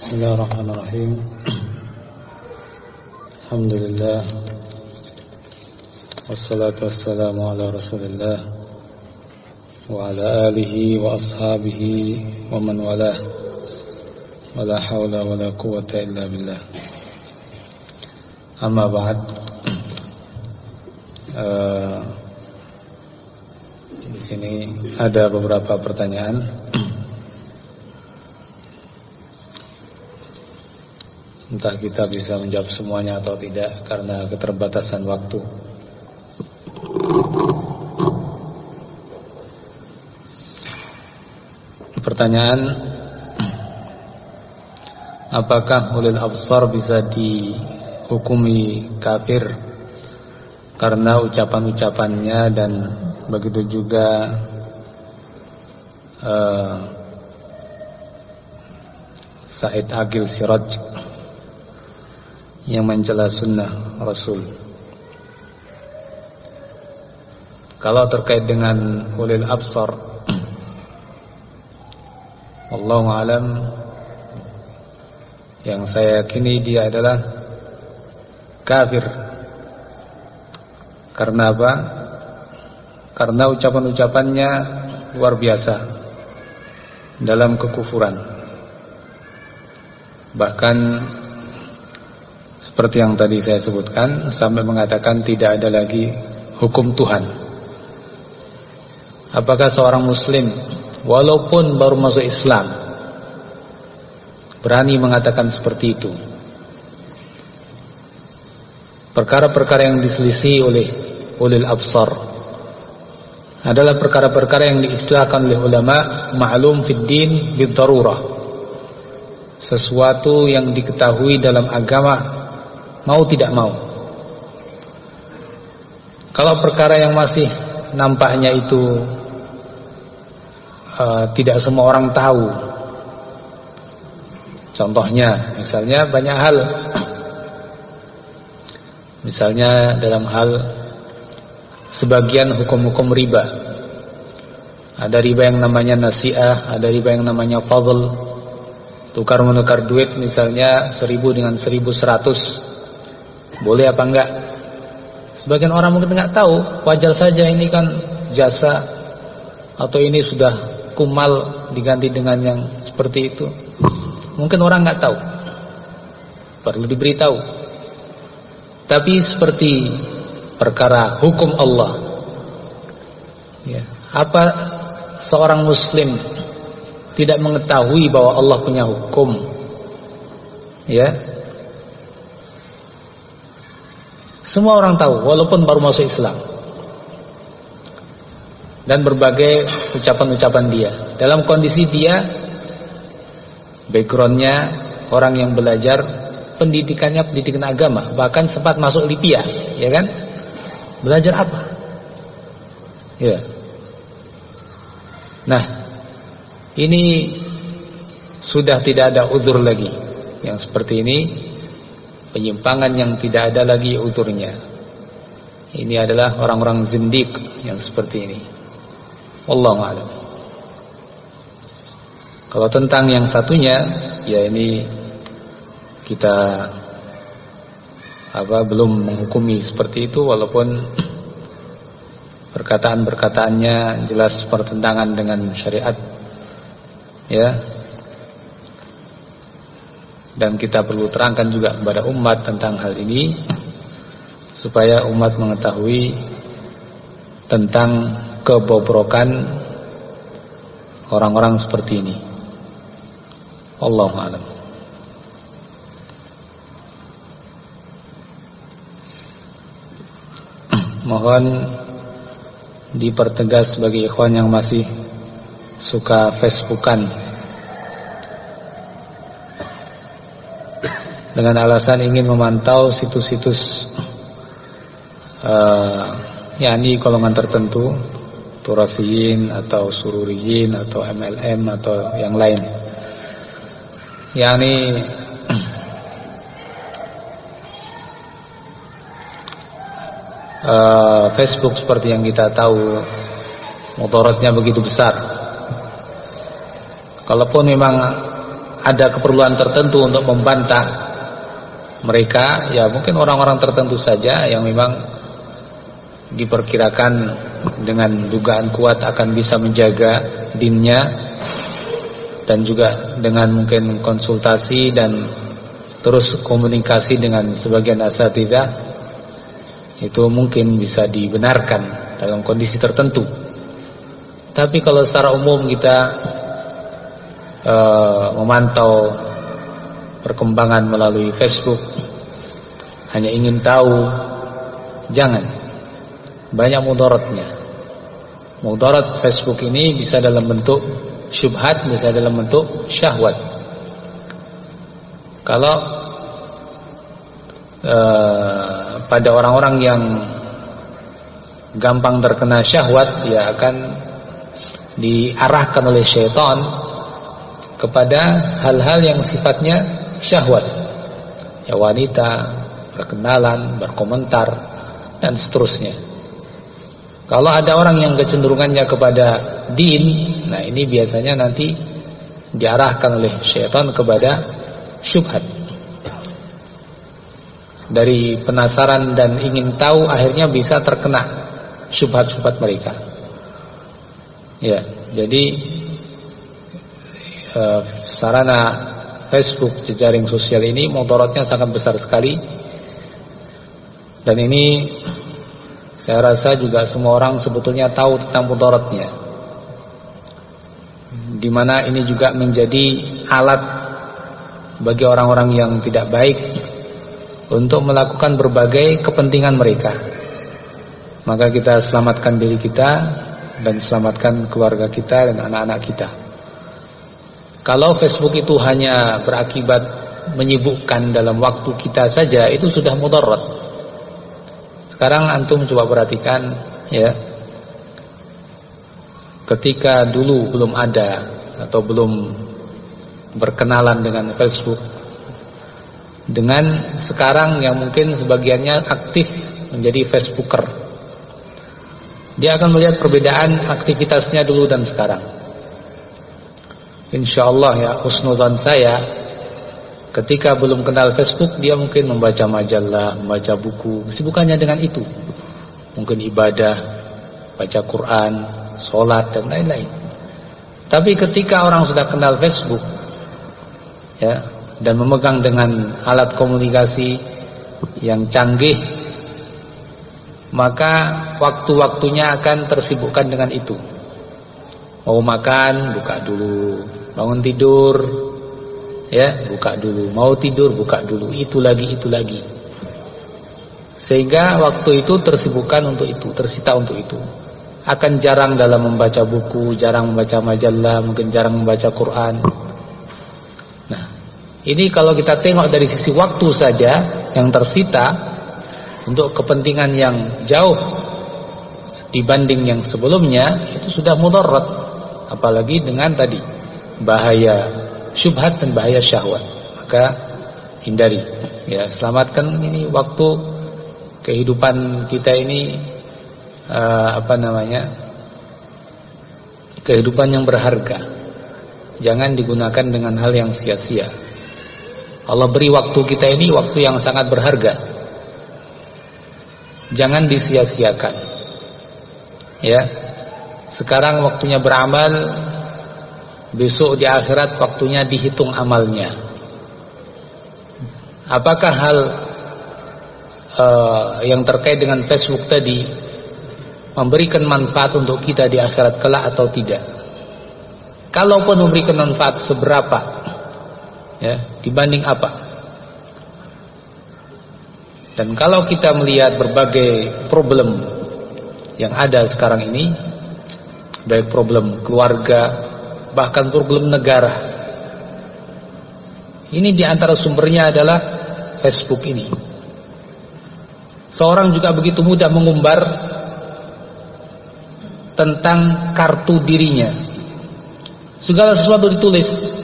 Bismillahirrahmanirrahim. Alhamdulillah. Wassalatu wassalamu ala Rasulillah wa ala alihi wa ashabihi wa man walah. Wa la hawla wa la quwwata illa billah. Amma ba'd. Di sini ada beberapa pertanyaan. Entah kita bisa menjawab semuanya atau tidak karena keterbatasan waktu. Pertanyaan, apakah ulil absar bisa dihukumi kafir karena ucapan-ucapannya, dan begitu juga Said Agil Siraj yang mencela sunnah Rasul. Kalau terkait dengan ulil absar, wallahu alam, yang saya yakini dia adalah kafir. Karena apa? Karena ucapan-ucapannya luar biasa dalam kekufuran. Bahkan seperti yang tadi saya sebutkan, sampai mengatakan tidak ada lagi hukum Tuhan. Apakah seorang muslim walaupun baru masuk Islam berani mengatakan seperti itu? Perkara-perkara yang diselisih oleh ulil absar adalah perkara-perkara yang diistilahkan oleh ulama ma'lum fid din bid darurah. Sesuatu yang diketahui dalam agama mau tidak mau. Kalau perkara yang masih nampaknya itu tidak semua orang tahu, contohnya misalnya banyak hal, misalnya dalam hal sebagian hukum-hukum riba. Ada riba yang namanya nasi'ah, ada riba yang namanya fadl, tukar menukar duit, misalnya 1000 dengan 1100. Boleh apa enggak? Sebagian orang mungkin enggak tahu, wajar saja, ini kan jasa, atau ini sudah kumal diganti dengan yang seperti itu. Mungkin orang enggak tahu, perlu diberitahu. Tapi seperti perkara hukum Allah, ya, apa seorang muslim tidak mengetahui bahwa Allah punya hukum? Ya, semua orang tahu walaupun baru masuk Islam. Dan berbagai ucapan-ucapan dia, dalam kondisi dia backgroundnya orang yang belajar, pendidikannya pendidikan agama, bahkan sempat masuk Libya, ya kan? Belajar apa? Ya. Nah, ini sudah tidak ada uzur lagi. Yang seperti ini, penyimpangan yang tidak ada lagi uzurnya. Ini adalah orang-orang zindik yang seperti ini. Wallahu a'lam. Kalau tentang yang satunya, ya ini kita belum menghukumi seperti itu, walaupun perkataan-perkataannya jelas bertentangan dengan syariat, ya. Dan kita perlu terangkan juga kepada umat tentang hal ini, supaya umat mengetahui tentang kebobrokan orang-orang seperti ini. Wallahu a'lam. Mohon dipertegas bagi ikhwan yang masih suka Facebookan dengan alasan ingin memantau situs-situs yakni golongan tertentu, Turafiyin atau Sururiyin atau MLM atau yang lain, yakni Facebook seperti yang kita tahu mudaratnya begitu besar. Kalaupun memang ada keperluan tertentu untuk membantah mereka, ya mungkin orang-orang tertentu saja yang memang diperkirakan dengan dugaan kuat akan bisa menjaga dinnya, dan juga dengan mungkin konsultasi dan terus komunikasi dengan sebagian asatidzah, itu mungkin bisa dibenarkan dalam kondisi tertentu. Tapi kalau secara umum kita memantau perkembangan melalui Facebook, hanya ingin tahu, jangan. Banyak mudaratnya. Mudarat Facebook ini bisa dalam bentuk syubhat, bisa dalam bentuk syahwat. Kalau pada orang-orang yang gampang terkena syahwat, dia akan diarahkan oleh syaitan kepada hal-hal yang sifatnya syahwat, ya, wanita, berkenalan, berkomentar, dan seterusnya. Kalau ada orang yang kecenderungannya kepada din, nah ini biasanya nanti diarahkan oleh syaitan kepada syubhat. Dari penasaran dan ingin tahu, akhirnya bisa terkena syubhat-syubhat mereka. Ya, jadi sarana Facebook, jejaring sosial ini mudaratnya sangat besar sekali. Dan ini saya rasa juga semua orang sebetulnya tahu tentang mudaratnya, di mana ini juga menjadi alat bagi orang-orang yang tidak baik untuk melakukan berbagai kepentingan mereka. Maka kita selamatkan diri kita dan selamatkan keluarga kita dan anak-anak kita. Kalau Facebook itu hanya berakibat menyibukkan dalam waktu kita saja, itu sudah mudarat. Sekarang antum coba perhatikan, ya, ketika dulu belum ada atau belum berkenalan dengan Facebook, dengan sekarang yang mungkin sebagiannya aktif menjadi Facebooker, dia akan melihat perbedaan aktivitasnya dulu dan sekarang. Insyaallah, ya, husnuzan saya, ketika belum kenal Facebook, dia mungkin membaca majalah, membaca buku, kesibukannya dengan itu. Mungkin ibadah, baca Quran, sholat, dan lain-lain. Tapi ketika orang sudah kenal Facebook, ya, dan memegang dengan alat komunikasi yang canggih, maka waktu-waktunya akan tersibukkan dengan itu. Mau makan, buka dulu. Bangun tidur, ya, buka dulu. Mau tidur, buka dulu. Itu lagi. Sehingga waktu itu tersibukkan untuk itu, tersita untuk itu. Akan jarang dalam membaca buku, jarang membaca majalah, mungkin jarang membaca Quran. Nah, ini kalau kita tengok dari sisi waktu saja yang tersita untuk kepentingan yang jauh dibanding yang sebelumnya, itu sudah mudarat. Apalagi dengan tadi bahaya syubhat dan bahaya syahwat, maka hindari, ya, selamatkan ini waktu kehidupan kita ini, kehidupan yang berharga. Jangan digunakan dengan hal yang sia-sia. Allah beri waktu kita ini waktu yang sangat berharga, jangan disia-siakan, ya. Sekarang waktunya beramal, besok di akhirat waktunya dihitung amalnya. Apakah hal yang terkait dengan Facebook tadi memberikan manfaat untuk kita di akhirat kelak atau tidak? Kalaupun memberikan manfaat, seberapa, ya, dibanding apa? Dan kalau kita melihat berbagai problem yang ada sekarang ini, baik problem keluarga, bahkan problem negara, ini diantara sumbernya adalah Facebook ini. Seorang juga begitu mudah mengumbar tentang kartu dirinya. Segala sesuatu ditulis,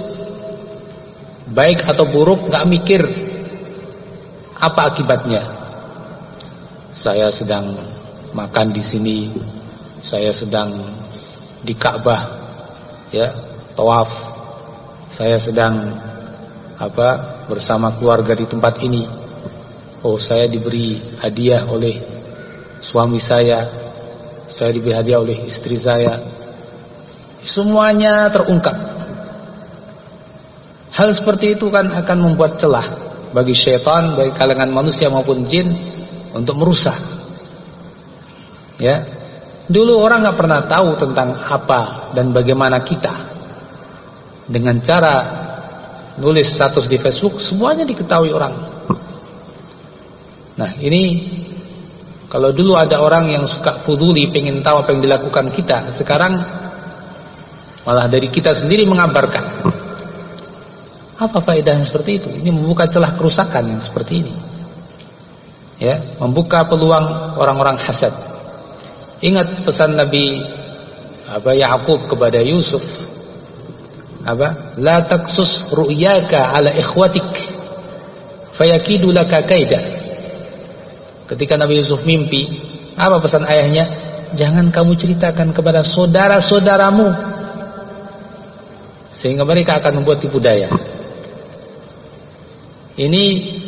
baik atau buruk, gak mikir apa akibatnya. Saya sedang makan di sini, saya sedang di Ka'bah, ya, tawaf, saya sedang bersama keluarga di tempat ini. Oh, saya diberi hadiah oleh suami saya diberi hadiah oleh istri saya. Semuanya terungkap. Hal seperti itu kan akan membuat celah bagi syaitan, bagi kalangan manusia maupun jin untuk merusak. Ya, dulu orang nggak pernah tahu tentang apa dan bagaimana kita. Dengan cara nulis status di Facebook, semuanya diketahui orang. Nah, ini kalau dulu ada orang yang suka peduli, pengen tahu apa yang dilakukan kita, sekarang malah dari kita sendiri mengabarkan. Apa faedahnya seperti itu? Ini membuka celah kerusakan yang seperti ini. Ya, membuka peluang orang-orang hasad. Ingat pesan Nabi Ya'qub kepada Yusuf. La taqsus ru'yaka ala ikhwatik fayakidu laka kaida. Ketika Nabi Yusuf mimpi, apa pesan ayahnya? Jangan kamu ceritakan kepada saudara-saudaramu, sehingga mereka akan membuat tipu daya. Ini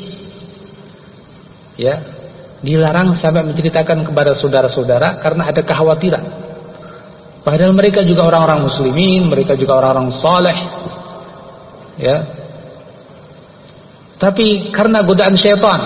ya, dilarang sampai menceritakan kepada saudara-saudara karena ada kekhawatiran. Padahal mereka juga orang-orang muslimin, mereka juga orang-orang saleh. Ya. Tapi karena godaan syaitan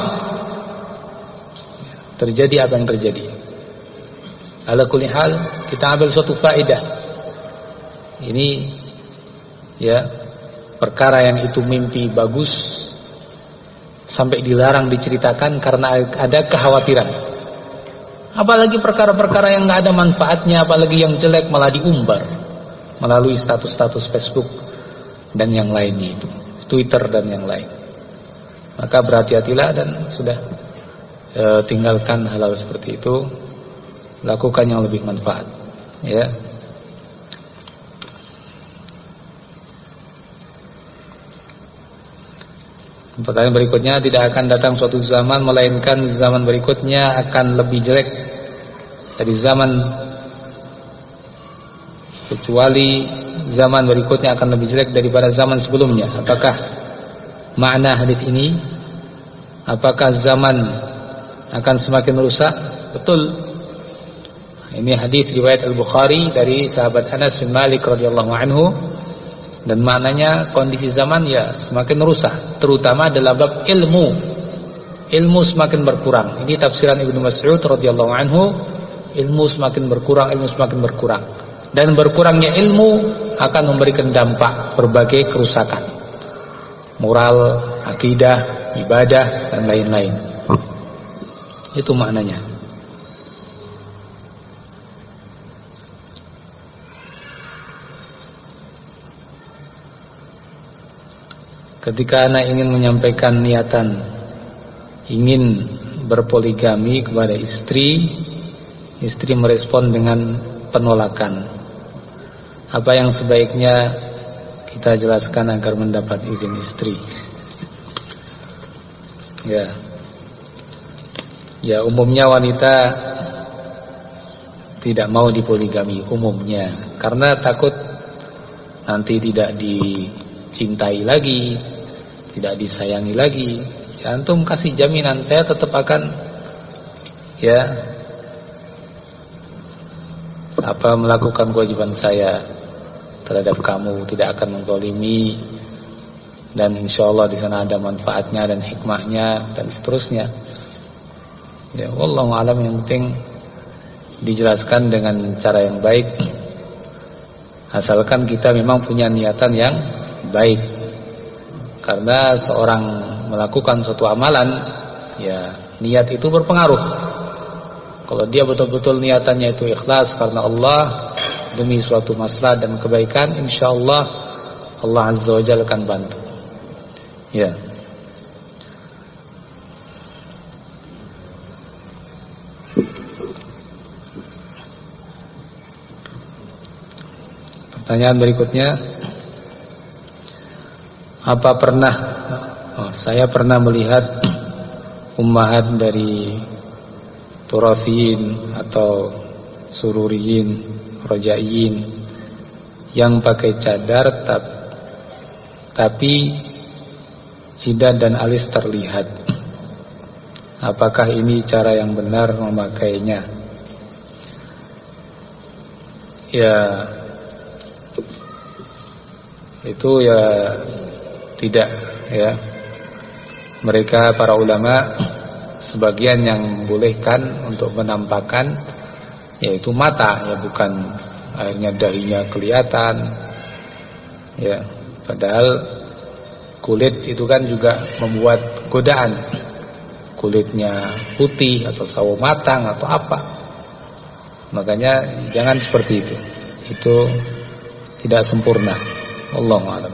terjadi apa yang terjadi. Ala kulli hal, kita ambil suatu faedah. Ini ya, perkara yang itu mimpi bagus sampai dilarang diceritakan karena ada kekhawatiran. Apalagi perkara-perkara yang nggak ada manfaatnya, apalagi yang jelek malah diumbar melalui status-status Facebook dan yang lainnya itu, Twitter dan yang lain. Maka berhati-hatilah dan sudah tinggalkan hal-hal seperti itu, lakukan yang lebih manfaat. Ya. Pertanyaan berikutnya, tidak akan datang suatu zaman melainkan zaman berikutnya akan lebih jelek dari zaman, kecuali zaman berikutnya akan lebih jelek daripada zaman sebelumnya. Apakah makna hadis ini? Apakah zaman akan semakin rusak? Betul. Ini hadis riwayat Al-Bukhari dari sahabat Anas bin Malik radhiyallahu anhu. Dan maknanya kondisi zaman ya semakin rusak, terutama dalam bab ilmu. Ilmu semakin berkurang. Ini tafsiran Ibnu Mas'ud radhiyallahu anhu. Ilmu semakin berkurang, ilmu semakin berkurang. Dan berkurangnya ilmu akan memberikan dampak berbagai kerusakan. Moral, akidah, ibadah dan lain-lain. Itu maknanya. Ketika anak ingin menyampaikan niatan ingin berpoligami kepada istri, istri merespon dengan penolakan. Apa yang sebaiknya kita jelaskan agar mendapat izin istri? Ya, umumnya wanita tidak mau dipoligami umumnya karena takut nanti tidak dicintai lagi, tidak disayangi lagi. Ya, antum kasih jaminan saya tetap akan melakukan kewajiban saya terhadap kamu, tidak akan menzalimi, dan insyaallah di sana ada manfaatnya dan hikmahnya dan seterusnya. Ya, wallahu alam, yang penting dijelaskan dengan cara yang baik, asalkan kita memang punya niatan yang baik. Karena seorang melakukan suatu amalan, ya niat itu berpengaruh. Kalau dia betul-betul niatannya itu ikhlas karena Allah, demi suatu maslahat dan kebaikan, insyaallah Allah Azza wa Jalla akan bantu. Ya. Pertanyaan berikutnya, saya pernah melihat ummahat dari Turafiyin atau Sururiyin, Rojaiyin yang pakai cadar tapi jidat dan alis terlihat. Apakah ini cara yang benar memakainya? Ya, itu ya tidak ya. Mereka para ulama sebagian yang membolehkan untuk menampakkan yaitu mata, ya bukan akhirnya dahinya kelihatan. Ya, padahal kulit itu kan juga membuat godaan. Kulitnya putih atau sawo matang atau apa. Makanya jangan seperti itu. Itu tidak sempurna. Wallahu a'lam.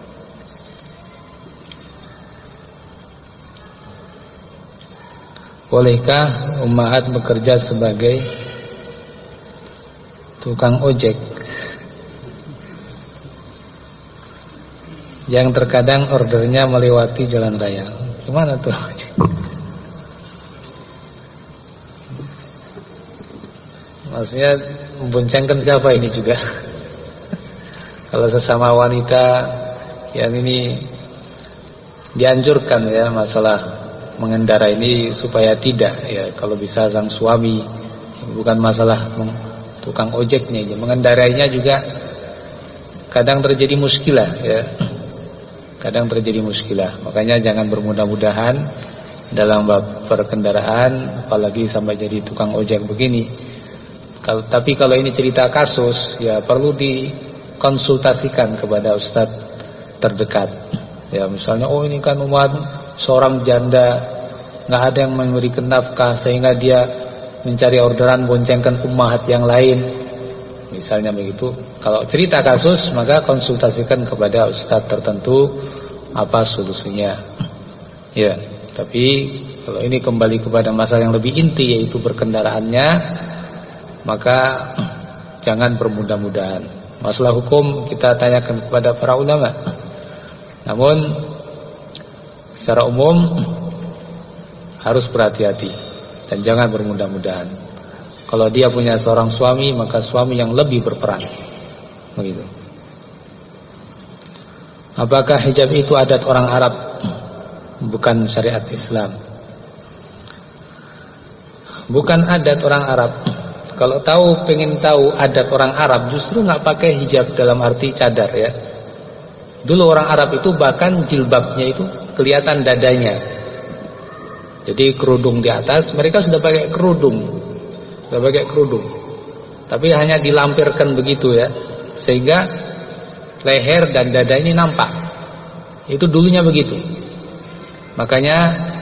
Bolehkah ummahat bekerja sebagai tukang ojek yang terkadang ordernya melewati jalan raya? Gimana tuh? Maksudnya memboncengkan siapa ini juga? Kalau sesama wanita yang ini dianjurkan ya masalah mengendara ini supaya tidak ya, kalau bisa sang suami, bukan masalah tukang ojeknya, mengendarainya juga kadang terjadi muskilah ya. Kadang terjadi muskilah. Makanya jangan bermudah-mudahan dalam bab perkendaraan, apalagi sampai jadi tukang ojek begini. Tapi kalau ini cerita kasus, ya perlu dikonsultasikan kepada ustadz terdekat. Ya misalnya, oh ini kan umat seorang janda, nggak ada yang memberikan nafkah sehingga dia mencari orderan boncengkan ummahat yang lain. Misalnya begitu. Kalau cerita kasus, maka konsultasikan kepada ustadz tertentu apa solusinya. Ya, tapi kalau ini kembali kepada masalah yang lebih inti yaitu berkendaraannya, maka jangan bermudah-mudahan. Masalah hukum kita tanyakan kepada para ulama. Namun secara umum harus berhati-hati dan jangan bermudah-mudahan. Kalau dia punya seorang suami, maka suami yang lebih berperan. Begitu. Apakah hijab itu adat orang Arab, bukan syariat Islam? Bukan adat orang Arab. Kalau pengen tahu adat orang Arab, justru nggak pakai hijab dalam arti cadar ya. Dulu orang Arab itu bahkan jilbabnya itu kelihatan dadanya. Jadi kerudung di atas, mereka sudah pakai kerudung. Tapi hanya dilampirkan begitu ya, sehingga leher dan dada ini nampak. Itu dulunya begitu. Makanya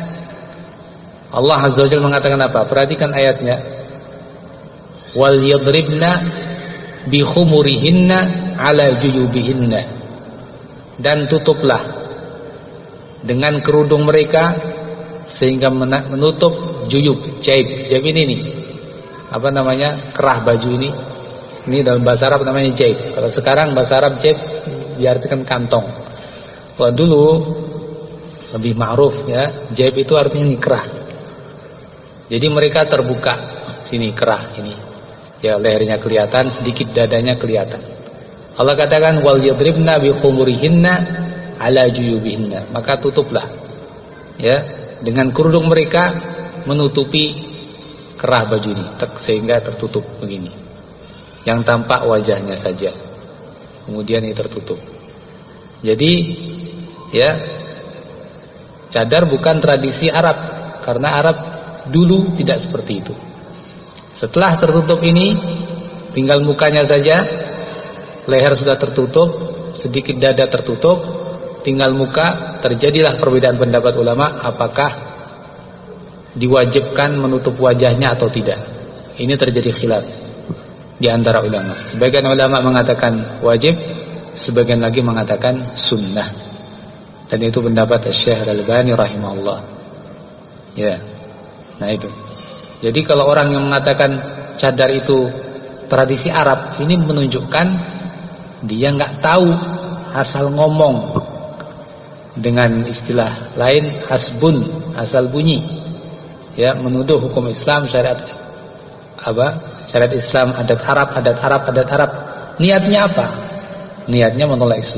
Allah Azza wa Jalla mengatakan apa? Perhatikan ayatnya. Wal yadribna bi khumurihinna ala juyubihinna. Dan tutuplah dengan kerudung mereka sehingga menutup juyub, jaib. Jaib ini nih. Apa namanya? Kerah baju ini. Ini dalam bahasa Arab namanya jaib. Kalau sekarang bahasa Arab jaib diartikan kantong. Kalau dulu lebih ma'ruf ya, jaib itu artinya ini kerah. Jadi mereka terbuka sini kerah ini. Ya lehernya kelihatan, sedikit dadanya kelihatan. Allah katakan wal yadribna bi khumurihinna ala juyubihinna. Maka tutuplah ya dengan kerudung mereka menutupi kerah baju ini sehingga tertutup begini. Yang tampak wajahnya saja. Kemudian ini tertutup. Jadi ya cadar bukan tradisi Arab, karena Arab dulu tidak seperti itu. Setelah tertutup ini, tinggal mukanya saja, leher sudah tertutup, sedikit dada tertutup, tinggal muka. Terjadilah perbedaan pendapat ulama, apakah diwajibkan menutup wajahnya atau tidak. Ini terjadi khilaf di antara ulama. Sebagian ulama mengatakan wajib, sebagian lagi mengatakan sunnah. Dan itu pendapat Syekh Al-Albani rahimahullah. Ya, nah itu. Jadi kalau orang yang mengatakan cadar itu tradisi Arab, ini menunjukkan dia nggak tahu asal ngomong. Dengan istilah lain hasbun, asal bunyi. Ya, menuduh hukum Islam syariat syariat Islam adat Arab. Niatnya apa? Niatnya menolak Islam.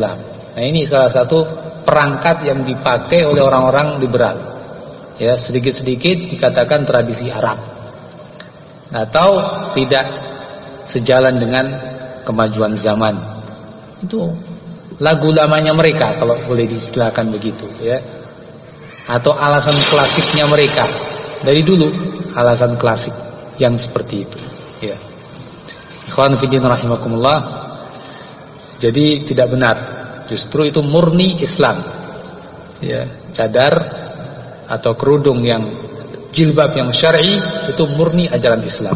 Nah, ini salah satu perangkat yang dipakai oleh orang-orang liberal. Ya, sedikit-sedikit dikatakan tradisi Arab. Atau tidak sejalan dengan kemajuan zaman. Itu lagu lamanya mereka kalau boleh diistilahkan begitu, ya. Atau alasan klasiknya mereka dari dulu, alasan klasik yang seperti itu, ya. Ikhwan fillah rahimakumullah. Jadi tidak benar. Justru itu murni Islam. Ya, cadar atau kerudung yang jilbab yang syar'i itu murni ajaran Islam.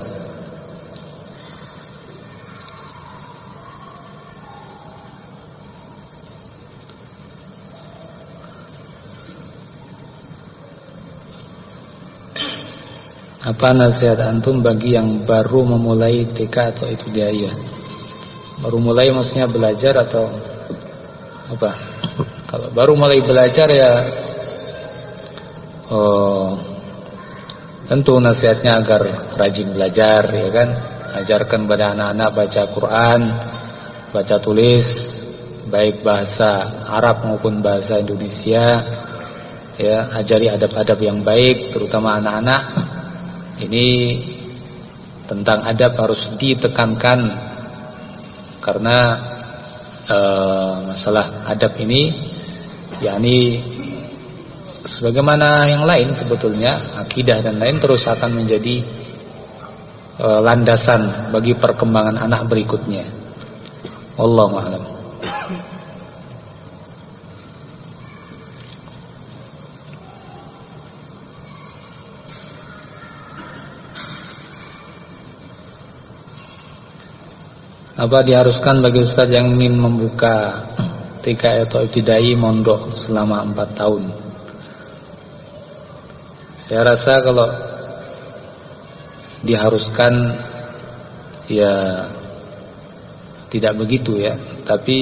Apa nasihat antum bagi yang baru memulai TK atau ibtidaiyah? Baru mulai maksudnya belajar atau apa? Kalau baru mulai belajar ya tentu nasihatnya agar rajin belajar, ya kan? Ajarkan pada anak-anak baca Quran, baca tulis, baik bahasa Arab maupun bahasa Indonesia. Ya, ajari adab-adab yang baik, terutama anak-anak. Ini tentang adab harus ditekankan karena masalah adab ini yakni sebagaimana yang lain sebetulnya akidah dan lain terus akan menjadi landasan bagi perkembangan anak berikutnya. Wallahu a'lam. Apa diharuskan bagi ustaz yang ingin membuka TK atau ibtidai mondok selama 4 tahun? Saya rasa kalau diharuskan ya tidak begitu ya. Tapi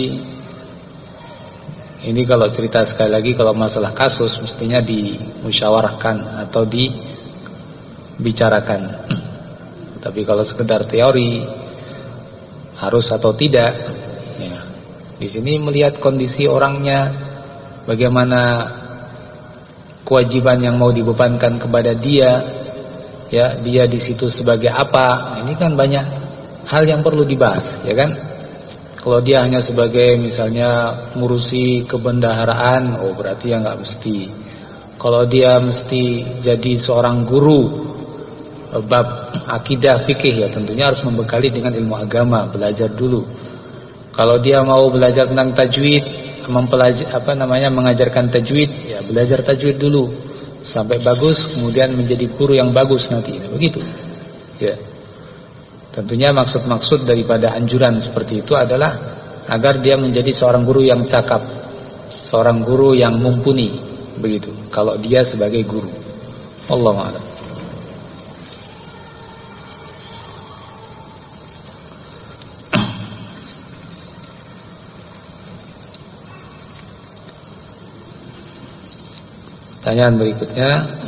ini kalau cerita sekali lagi, kalau masalah kasus mestinya dimusyawarahkan atau dibicarakan. Tapi kalau sekedar teori harus atau tidak, ya. Di sini melihat kondisi orangnya, bagaimana kewajiban yang mau dibebankan kepada dia, ya, dia di situ sebagai apa. Ini kan banyak hal yang perlu dibahas, ya kan? Kalau dia hanya sebagai misalnya ngurusi kebendaharaan, oh berarti ya nggak mesti. Kalau dia mesti jadi seorang guru bab akidah fikih, ya tentunya harus membekali dengan ilmu agama, belajar dulu. Kalau dia mau belajar tentang tajwid, mengajarkan tajwid, ya belajar tajwid dulu sampai bagus, kemudian menjadi guru yang bagus nanti. Begitu. Ya. Tentunya maksud-maksud daripada anjuran seperti itu adalah agar dia menjadi seorang guru yang cakap, seorang guru yang mumpuni, begitu. Kalau dia sebagai guru. Wallahu a'lam. Pertanyaan berikutnya,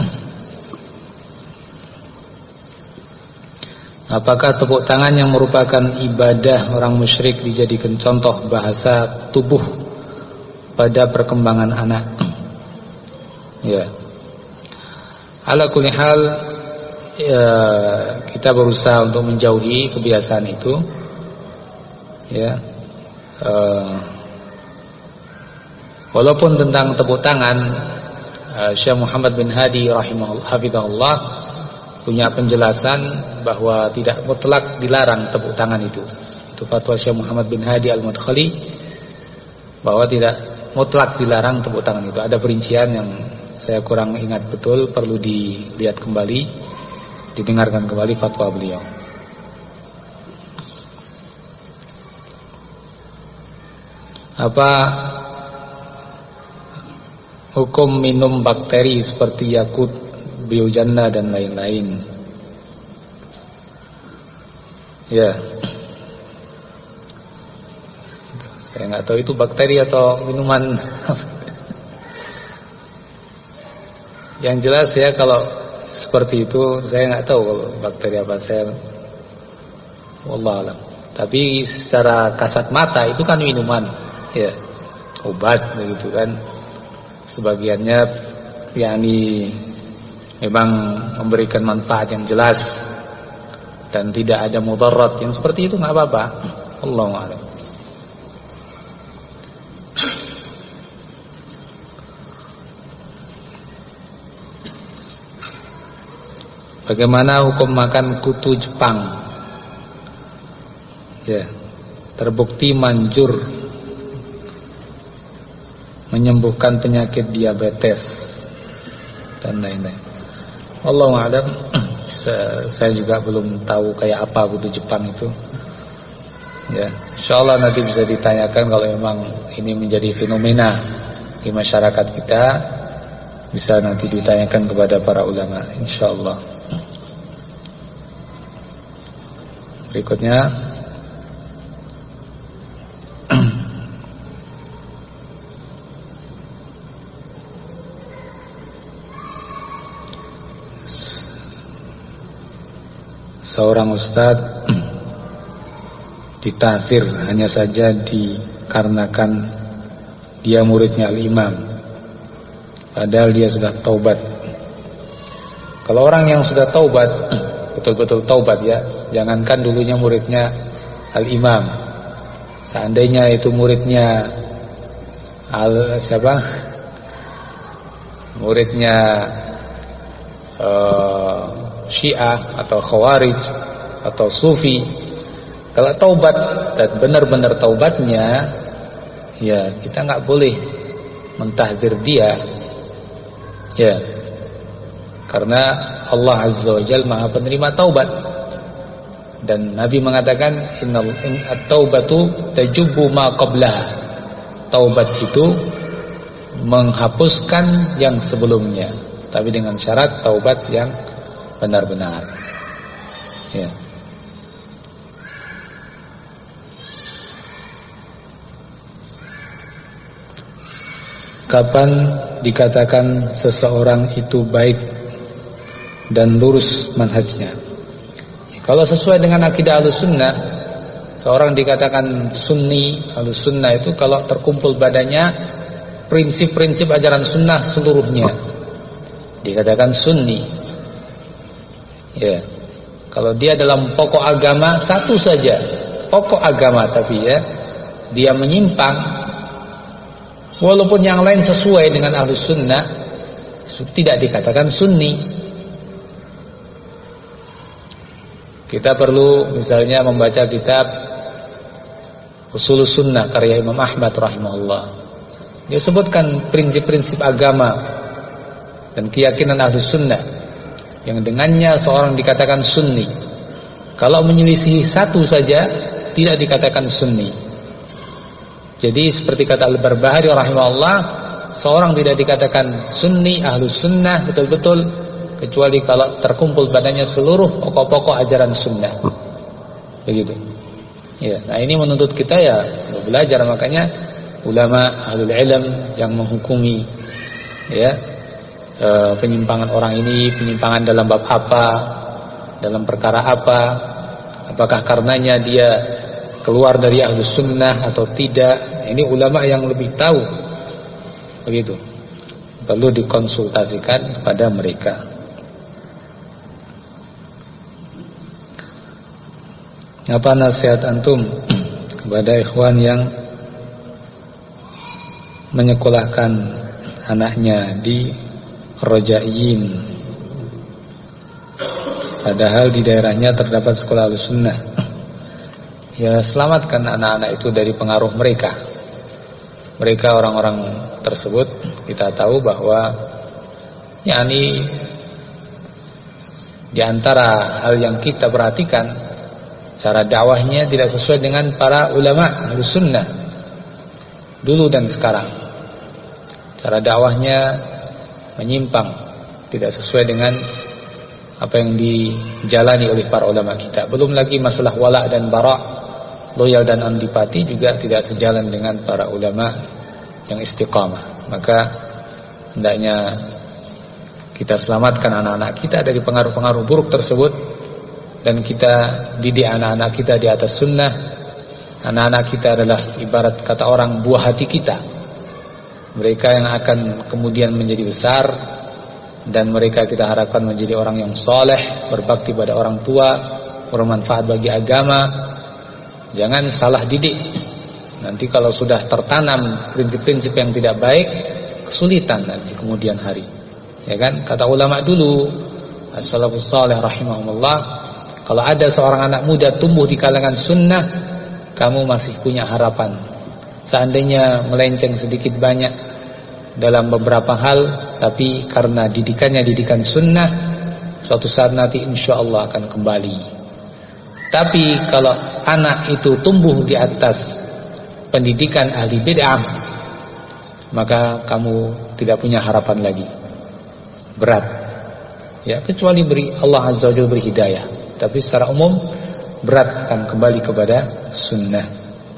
apakah tepuk tangan yang merupakan ibadah orang musyrik dijadikan contoh bahasa tubuh pada perkembangan anak? Ya, ala kulli hal, ya, kita berusaha untuk menjauhi kebiasaan itu. Ya, walaupun tentang tepuk tangan, Syekh Muhammad bin Hadi rahimahullah punya penjelasan bahwa tidak mutlak dilarang tepuk tangan itu. Itu fatwa Syekh Muhammad bin Hadi al-Madkhali bahwa tidak mutlak dilarang tepuk tangan itu. Ada perincian yang saya kurang ingat betul, perlu dilihat kembali, didengarkan kembali fatwa beliau. Apa hukum minum bakteri seperti Yakult, Biojanna dan lain-lain? Ya, saya nggak tahu itu bakteri atau minuman. Yang jelas ya kalau seperti itu saya nggak tahu kalau bakteri apa, saya wallah alam. Tapi secara kasat mata itu kan minuman, ya. obat begitu kan. Sebagiannya yakni memang memberikan manfaat yang jelas dan tidak ada mudarat, yang seperti itu nggak apa-apa. Allahu a'lam. Bagaimana hukum makan kutu Jepang? Ya, terbukti manjur menyembuhkan penyakit diabetes dan lain-lain. Wallahu a'lam. Saya juga belum tahu kayak apa kutu Jepang itu. Ya, insyaallah nanti bisa ditanyakan kalau memang ini menjadi fenomena di masyarakat kita, bisa nanti ditanyakan kepada para ulama insyaallah. Berikutnya seorang ustadz ditahzir hanya saja dikarenakan dia muridnya al-imam, padahal dia sudah taubat. Kalau orang yang sudah taubat, betul-betul taubat ya, jangankan dulunya muridnya al-imam, seandainya itu muridnya muridnya Syiah atau Khawarij atau Sufi, kalau taubat dan benar-benar taubatnya, ya kita nggak boleh mentahzir dia, ya, karena Allah Azza wa Jalla Maha penerima taubat, dan Nabi mengatakan at-taubatu tajubbu ma qablaha, taubat itu menghapuskan yang sebelumnya, tapi dengan syarat taubat yang benar-benar. Ya. Kapan dikatakan seseorang itu baik dan lurus manhajnya? Kalau sesuai dengan akidah Ahlussunnah, seorang dikatakan sunni. Ahlussunnah itu kalau terkumpul badannya prinsip-prinsip ajaran sunnah seluruhnya, dikatakan sunni. Ya, kalau dia dalam pokok agama satu saja, pokok agama, tapi ya dia menyimpang, walaupun yang lain sesuai dengan Ahlussunnah, tidak dikatakan sunni. Kita perlu misalnya membaca kitab Ushulus Sunnah karya Imam Ahmad rahimahullah. Dia sebutkan prinsip-prinsip agama dan keyakinan Ahlussunnah yang dengannya seorang dikatakan sunni. Kalau menyelisihi satu saja, tidak dikatakan sunni. Jadi seperti kata Al-Barbahari rahimahullah, seorang tidak dikatakan sunni, Ahlussunnah betul-betul, kecuali kalau terkumpul badannya seluruh pokok-pokok ajaran sunnah. Begitu. Ya, nah ini menuntut kita ya belajar, makanya ulama ahlul ilm yang menghukumi ya penyimpangan orang ini, penyimpangan dalam bab apa, dalam perkara apa, apakah karenanya dia keluar dari Ahlussunnah atau tidak, ini ulama yang lebih tahu. Begitu, perlu dikonsultasikan kepada mereka. Apa nasihat antum kepada ikhwan yang menyekolahkan anaknya di Rojaiyin, padahal di daerahnya terdapat sekolah Ahlussunnah? Ya, selamatkan anak-anak itu dari pengaruh mereka. Mereka orang-orang tersebut kita tahu bahwa yakni di antara hal yang kita perhatikan, cara dakwahnya tidak sesuai dengan para ulama Ahlussunnah dulu dan sekarang. Cara dakwahnya menyimpang, tidak sesuai dengan apa yang dijalani oleh para ulama kita. Belum lagi masalah wala dan bara, loyal dan antipati, juga tidak sejalan dengan para ulama yang istiqamah. Maka hendaknya kita selamatkan anak-anak kita dari pengaruh-pengaruh buruk tersebut, dan kita didik anak-anak kita di atas sunnah. Anak-anak kita adalah ibarat kata orang buah hati kita. mereka yang akan kemudian menjadi besar, dan mereka kita harapkan menjadi orang yang soleh, berbakti pada orang tua, bermanfaat bagi agama. Jangan salah didik. Nanti kalau sudah tertanam prinsip-prinsip yang tidak baik, kesulitan nanti kemudian hari. Ya kan? Kata ulama dulu, as-salafus salih rahimahumullah, kalau ada seorang anak muda tumbuh di kalangan sunnah, kamu masih punya harapan. Seandainya melenceng sedikit banyak dalam beberapa hal, tapi karena didikannya didikan sunnah, suatu saat nanti insya Allah akan kembali. Tapi kalau anak itu tumbuh di atas pendidikan ahli bid'ah, maka kamu tidak punya harapan lagi. Berat. Ya, kecuali Allah Azza wa Jalla beri hidayah. Tapi secara umum berat akan kembali kepada sunnah.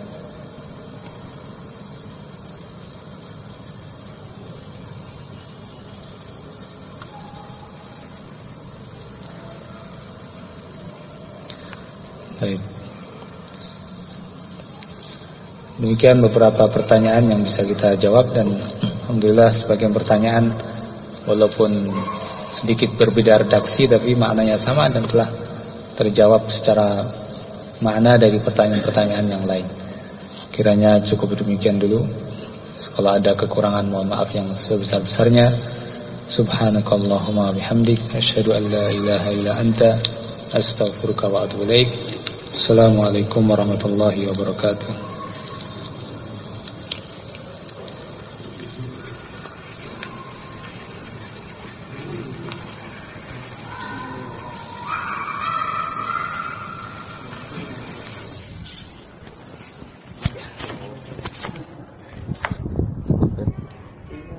Baik. Demikian beberapa pertanyaan yang bisa kita jawab, dan alhamdulillah sebagian pertanyaan walaupun sedikit berbeda redaksi tapi maknanya sama dan telah terjawab secara makna dari pertanyaan-pertanyaan yang lain. Kiranya cukup demikian dulu. Kalau ada kekurangan mohon maaf yang sebesar-besarnya. Subhanakallahumma bihamdik asyhadu an la ilaha illa anta astaghfiruka wa atubu ilaik. Assalamualaikum warahmatullahi wabarakatuh.